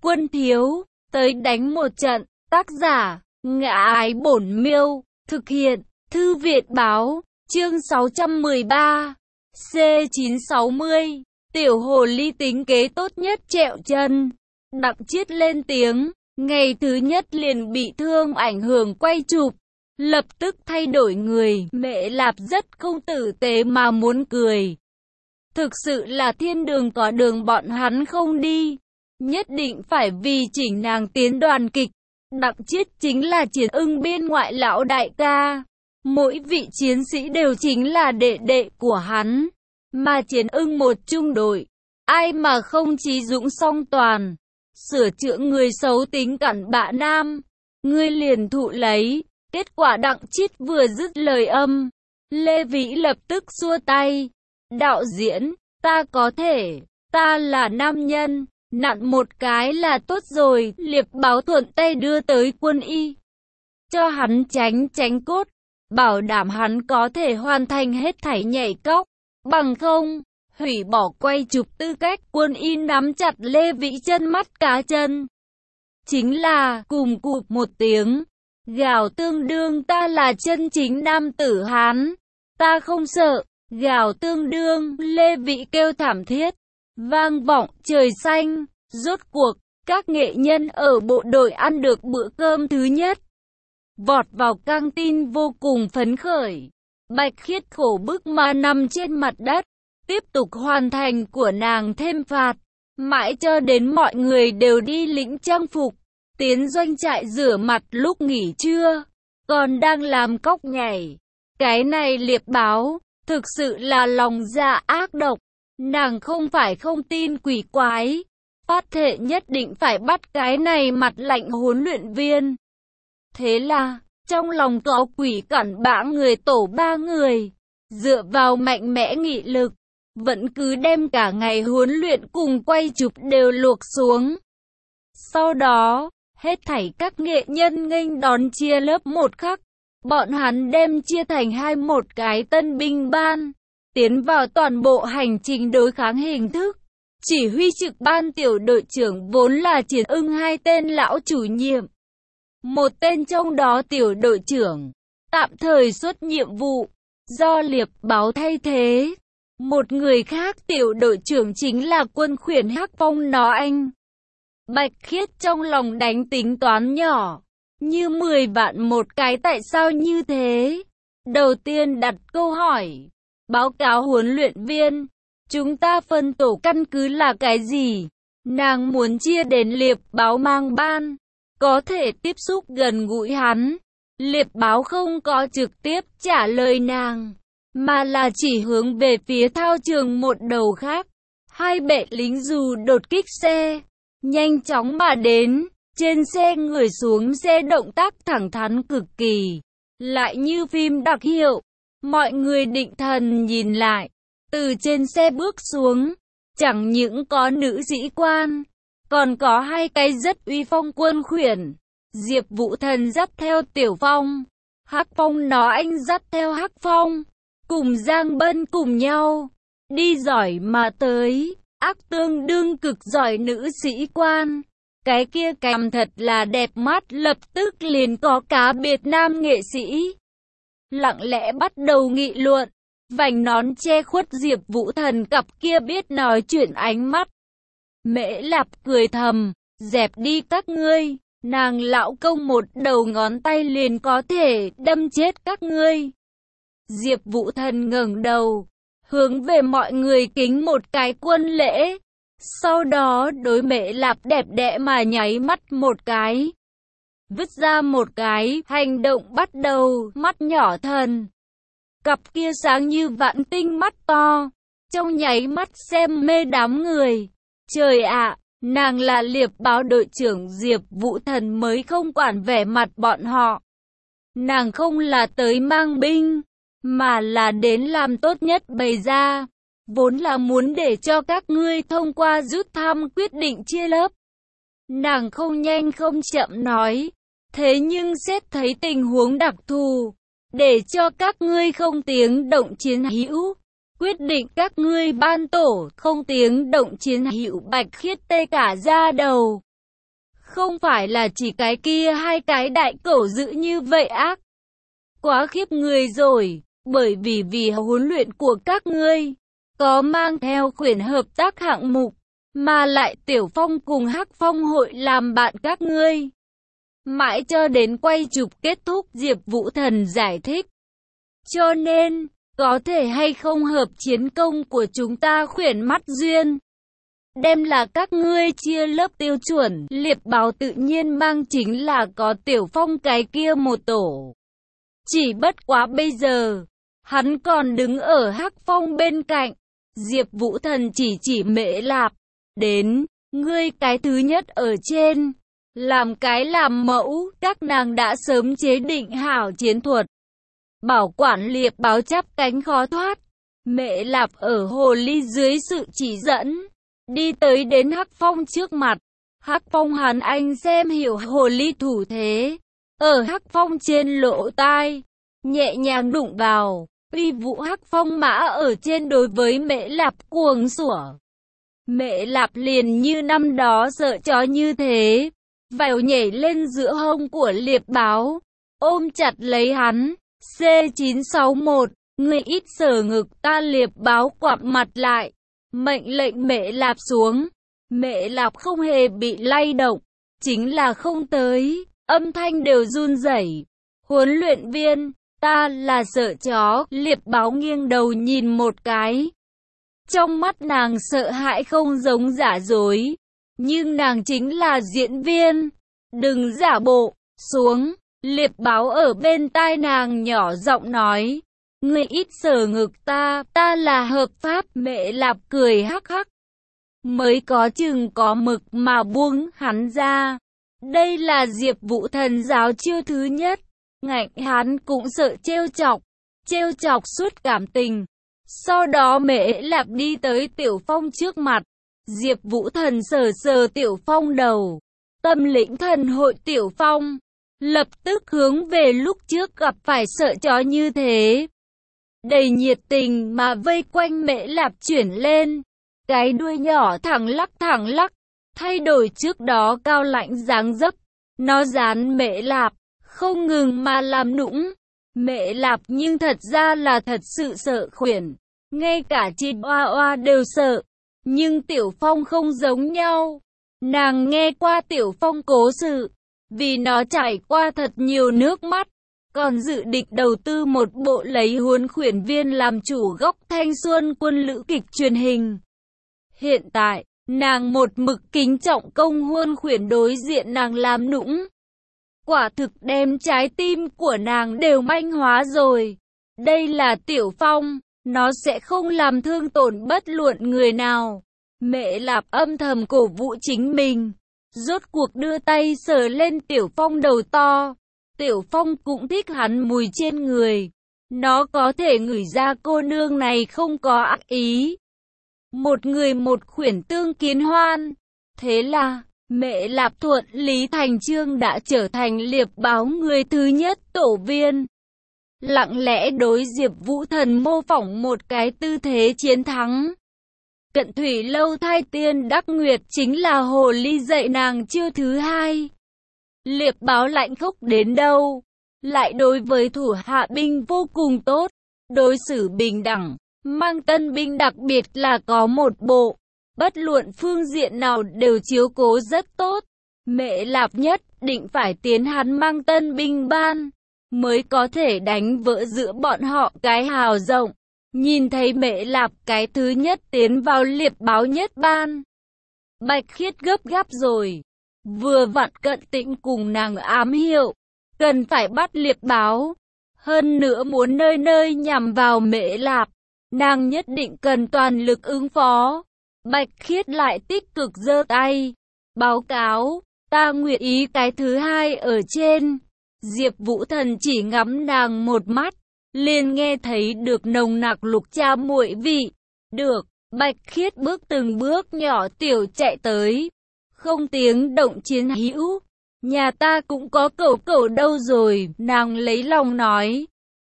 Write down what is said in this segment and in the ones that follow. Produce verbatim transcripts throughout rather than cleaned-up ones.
quân thiếu, tới đánh một trận. Tác giả, Ngã Ái Bổn Miêu, thực hiện, Thư Việt Báo, chương sáu trăm mười ba, C chín sáu mươi, tiểu hồ ly tính kế tốt nhất trẹo chân. Đặng Chiết lên tiếng, ngày thứ nhất liền bị thương ảnh hưởng quay chụp, lập tức thay đổi người. Mẹ Lạp rất không tử tế mà muốn cười. Thực sự là thiên đường có đường bọn hắn không đi, nhất định phải vì chỉnh nàng tiến đoàn kịch. Đặng Chiết chính là Chiến Ưng biên ngoại lão đại ca, mỗi vị chiến sĩ đều chính là đệ đệ của hắn, mà Chiến Ưng một trung đội, ai mà không trí dũng song toàn, sửa chữa người xấu tính cặn bạ nam, ngươi liền thụ lấy. Kết quả Đặng Chiết vừa dứt lời âm, Lê Vĩ lập tức xua tay, đạo diễn, ta có thể, ta là nam nhân, nặn một cái là tốt rồi. Liệp Báo thuận tay đưa tới quân y, cho hắn tránh tránh cốt, bảo đảm hắn có thể hoàn thành hết thảy nhảy cóc, bằng không, hủy bỏ quay chụp tư cách. Quân y nắm chặt Lê Vĩ chân mắt cá chân, chính là cùng cụp một tiếng, gào tương đương ta là chân chính nam tử Hán, ta không sợ, gào tương đương, Lê Vĩ kêu thảm thiết, vang vọng trời xanh. Rốt cuộc, các nghệ nhân ở bộ đội ăn được bữa cơm thứ nhất, vọt vào căng tin vô cùng phấn khởi. Bạch Khiết khổ bức mà nằm trên mặt đất, tiếp tục hoàn thành của nàng thêm phạt, mãi cho đến mọi người đều đi lĩnh trang phục, tiến doanh trại rửa mặt lúc nghỉ trưa, còn đang làm cóc nhảy. Cái này Liệp Báo, thực sự là lòng dạ ác độc, nàng không phải không tin quỷ quái, phát thệ nhất định phải bắt cái này mặt lạnh huấn luyện viên. Thế là, trong lòng có quỷ cặn bã người tổ ba người, dựa vào mạnh mẽ nghị lực, vẫn cứ đem cả ngày huấn luyện cùng quay chụp đều luộc xuống. Sau đó, hết thảy các nghệ nhân nghênh đón chia lớp một khắc, bọn hắn đem chia thành hai một cái tân binh ban, tiến vào toàn bộ hành trình đối kháng hình thức. Chỉ huy trực ban tiểu đội trưởng vốn là Chiến Ưng hai tên lão chủ nhiệm. Một tên trong đó tiểu đội trưởng, tạm thời xuất nhiệm vụ, do Liệp Báo thay thế. Một người khác tiểu đội trưởng chính là Quân Khuyển Hắc Phong nó anh. Bạch Khiết trong lòng đánh tính toán nhỏ, như mười vạn một cái tại sao như thế. Đầu tiên đặt câu hỏi, báo cáo huấn luyện viên, chúng ta phân tổ căn cứ là cái gì? Nàng muốn chia đến Liệp Báo mang ban, có thể tiếp xúc gần gũi hắn. Liệp Báo không có trực tiếp trả lời nàng, mà là chỉ hướng về phía thao trường một đầu khác. Hai bệ lính dù đột kích xe, nhanh chóng mà đến, trên xe người xuống xe động tác thẳng thắn cực kỳ, lại như phim đặc hiệu. Mọi người định thần nhìn lại, từ trên xe bước xuống, chẳng những có nữ sĩ quan, còn có hai cái rất uy phong Quân Khuyển. Diệp Vũ Thần dắt theo Tiểu Phong, Hắc Phong nó anh dắt theo Hắc Phong, cùng Giang Bân cùng nhau, đi giỏi mà tới, ác tương đương cực giỏi nữ sĩ quan. Cái kia cằm thật là đẹp mắt, lập tức liền có cá biệt nam nghệ sĩ lặng lẽ bắt đầu nghị luận. Vành nón che khuất Diệp Vũ Thần cặp kia biết nói chuyện ánh mắt. Mễ Lạp cười thầm, dẹp đi các ngươi, nàng lão công một đầu ngón tay liền có thể đâm chết các ngươi. Diệp Vũ Thần ngẩng đầu, hướng về mọi người kính một cái quân lễ, sau đó đối Mễ Lạp đẹp đẽ mà nháy mắt một cái, vứt ra một cái, hành động bắt đầu. Mắt nhỏ thần, cặp kia sáng như vạn tinh mắt to, trong nháy mắt xem mê đám người. Trời ạ, nàng là Liệp Báo đội trưởng Diệp Vũ Thần mới không quản vẻ mặt bọn họ. Nàng không là tới mang binh, mà là đến làm tốt nhất bày ra, vốn là muốn để cho các ngươi thông qua rút thăm quyết định chia lớp. Nàng không nhanh không chậm nói, thế nhưng xét thấy tình huống đặc thù, để cho các ngươi không tiếng động chiến hữu, quyết định các ngươi ban tổ không tiếng động chiến hữu. Bạch Khiết tê cả da đầu, Không phải là chỉ cái kia hai cái đại cẩu dữ như vậy ác. Quá khiếp người rồi, bởi vì vì huấn luyện của các ngươi có mang theo quyển hợp tác hạng mục, mà lại Tiểu Phong cùng Hắc Phong hội làm bạn các ngươi. Mãi cho đến quay chụp kết thúc, Diệp Vũ Thần giải thích. Cho nên, có thể hay không hợp chiến công của chúng ta khuyển mắt duyên. Đem là các ngươi chia lớp tiêu chuẩn, Liệp Báo tự nhiên mang chính là có Tiểu Phong cái kia một tổ. Chỉ bất quá bây giờ, hắn còn đứng ở Hắc Phong bên cạnh. Diệp Vũ Thần chỉ chỉ Mễ Lạp. Đến, ngươi cái thứ nhất ở trên. Làm cái làm mẫu, các nàng đã sớm chế định hảo chiến thuật. Bảo quản Liệp Báo chắp cánh khó thoát. Mễ Lạp ở hồ ly dưới sự chỉ dẫn, đi tới đến Hắc Phong trước mặt. Hắc Phong hắn anh xem hiểu hồ ly thủ thế. Ở Hắc Phong trên lỗ tai, nhẹ nhàng đụng vào. Uy vũ Hắc Phong mã ở trên đối với Mễ Lạp cuồng sủa. Mễ Lạp liền như năm đó sợ chó như thế, vèo nhảy lên giữa hông của Liệp Báo, ôm chặt lấy hắn. C chín sáu mốt, ngươi ít sờ ngực ta. Liệp Báo quặp mặt lại, mệnh lệnh Mễ Lạp xuống. Mễ Lạp không hề bị lay động, chính là không tới, âm thanh đều run rẩy. Huấn luyện viên, ta là sợ chó. Liệp Báo nghiêng đầu nhìn một cái. Trong mắt nàng sợ hãi không giống giả dối, nhưng nàng chính là diễn viên. Đừng giả bộ, xuống. Liệp Báo ở bên tai nàng nhỏ giọng nói. Ngươi ít sờ ngực ta, ta là hợp pháp. Mễ Lạp cười hắc hắc. Mới có chừng có mực mà buông hắn ra. Đây là Diệp Vũ Thần giáo chiêu thứ nhất. Ngạnh hắn cũng sợ trêu chọc, trêu chọc suốt cảm tình. Sau đó Mễ Lạp đi tới Tiểu Phong trước mặt. Diệp Vũ Thần sờ sờ Tiểu Phong đầu. Tâm lĩnh thần hội Tiểu Phong lập tức hướng về lúc trước gặp phải sợ chó như thế. Đầy nhiệt tình mà vây quanh Mễ Lạp chuyển lên. Cái đuôi nhỏ thẳng lắc thẳng lắc, thay đổi trước đó cao lãnh dáng dấp. Nó dán Mễ Lạp, không ngừng mà làm nũng. Mễ Lạp nhưng thật ra là thật sự sợ khuyển. Ngay cả chim oa oa đều sợ. Nhưng Tiểu Phong không giống nhau. Nàng nghe qua Tiểu Phong cố sự, vì nó trải qua thật nhiều nước mắt, còn dự định đầu tư một bộ lấy huấn khuyển viên làm chủ góc thanh xuân quân lữ kịch truyền hình. Hiện tại, nàng một mực kính trọng công huấn khuyển đối diện nàng làm nũng. Quả thực đem trái tim của nàng đều manh hóa rồi. Đây là Tiểu Phong, nó sẽ không làm thương tổn bất luận người nào. Mễ Lạp âm thầm cổ vũ chính mình. Rốt cuộc đưa tay sờ lên Tiểu Phong đầu to. Tiểu Phong cũng thích hắn mùi trên người. Nó có thể ngửi ra cô nương này không có ác ý. Một người một khuyển tương kiến hoan. Thế là, Mễ Lạp thuận lý thành chương đã trở thành Liệp Báo người thứ nhất tổ viên. Lặng lẽ đối Diệp Vũ Thần mô phỏng một cái tư thế chiến thắng. Cận thủy lâu thai tiên đắc nguyệt chính là hồ ly dạy nàng chiêu thứ hai. Liệp Báo lạnh khốc đến đâu, lại đối với thủ hạ binh vô cùng tốt, đối xử bình đẳng, mang tân binh đặc biệt là có một bộ, bất luận phương diện nào đều chiếu cố rất tốt. Mễ Lạp nhất định phải tiến hắn mang tân binh ban, mới có thể đánh vỡ giữa bọn họ cái hào rộng. Nhìn thấy Mễ Lạp cái thứ nhất tiến vào Liệp Báo nhất ban, Bạch Khiết gấp gáp rồi. Vừa vặn Cận Tĩnh cùng nàng ám hiệu, cần phải bắt Liệp Báo. Hơn nữa muốn nơi nơi nhằm vào Mễ Lạp, nàng nhất định cần toàn lực ứng phó. Bạch Khiết lại tích cực giơ tay, báo cáo, ta nguyện ý cái thứ hai ở trên. Diệp Vũ Thần chỉ ngắm nàng một mắt, liền nghe thấy được nồng nặc lục cha muội vị. Được, Bạch Khiết bước từng bước nhỏ tiểu chạy tới. Không tiếng động chiến hữu, nhà ta cũng có cẩu cẩu đâu rồi, nàng lấy lòng nói.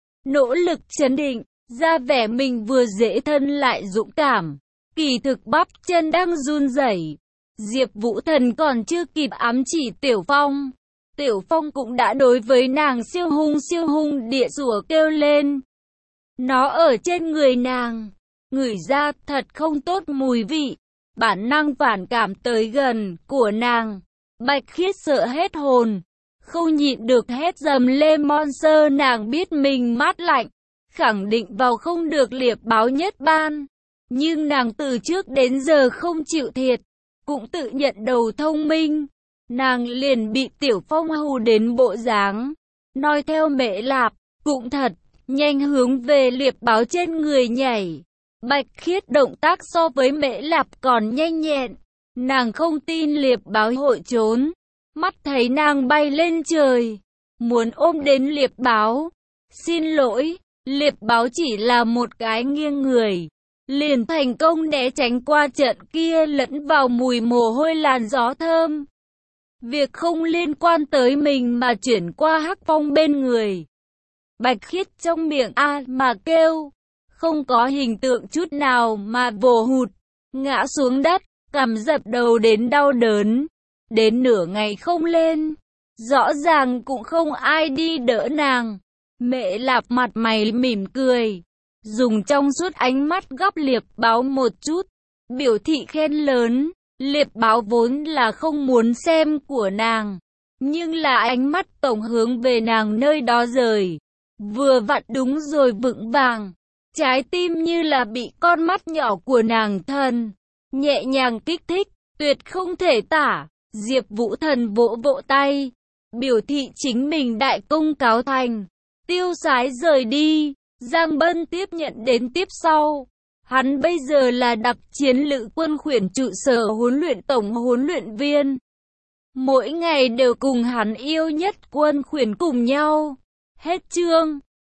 Nỗ lực trấn định, ra vẻ mình vừa dễ thân lại dũng cảm, kỳ thực bắp chân đang run rẩy. Diệp Vũ Thần còn chưa kịp ám chỉ Tiểu Phong, Tiểu Phong cũng đã đối với nàng siêu hung siêu hung địa rủa kêu lên. Nó ở trên người nàng, ngửi ra thật không tốt mùi vị, bản năng phản cảm tới gần của nàng. Bạch Khiết sợ hết hồn, không nhịn được hét dầm lên monster. Nàng biết mình mát lạnh, khẳng định vào không được liệp báo nhất ban. Nhưng nàng từ trước đến giờ không chịu thiệt, cũng tự nhận đầu thông minh. Nàng liền bị Tiểu Phong hù đến bộ dáng, nói theo Mễ Lạp, cũng thật, nhanh hướng về liệp báo trên người nhảy. Bạch Khiết động tác so với Mễ Lạp còn nhanh nhẹn, nàng không tin liệp báo hội trốn. Mắt thấy nàng bay lên trời, muốn ôm đến liệp báo. Xin lỗi, liệp báo chỉ là một cái nghiêng người, liền thành công né tránh qua trận kia lẫn vào mùi mồ hôi làn gió thơm. Việc không liên quan tới mình mà chuyển qua Hắc Phong bên người. Bạch Khiết trong miệng a mà kêu, không có hình tượng chút nào mà vồ hụt, ngã xuống đất, cằm dập đầu đến đau đớn, đến nửa ngày không lên. Rõ ràng cũng không ai đi đỡ nàng. Mễ Lạp mặt mày mỉm cười, dùng trong suốt ánh mắt gắp liệp báo một chút, biểu thị khen lớn. Liệp báo vốn là không muốn xem của nàng, nhưng là ánh mắt tổng hướng về nàng nơi đó rời. Vừa vặn đúng rồi vững vàng, trái tim như là bị con mắt nhỏ của nàng thần nhẹ nhàng kích thích, tuyệt không thể tả. Diệp Vũ Thần vỗ vỗ tay, biểu thị chính mình đại công cáo thành, tiêu sái rời đi. Giang Bân tiếp nhận đến tiếp sau. Hắn bây giờ là đặc chiến lữ quân khuyển trụ sở huấn luyện tổng huấn luyện viên. Mỗi ngày đều cùng hắn yêu nhất quân khuyển cùng nhau. Hết chương.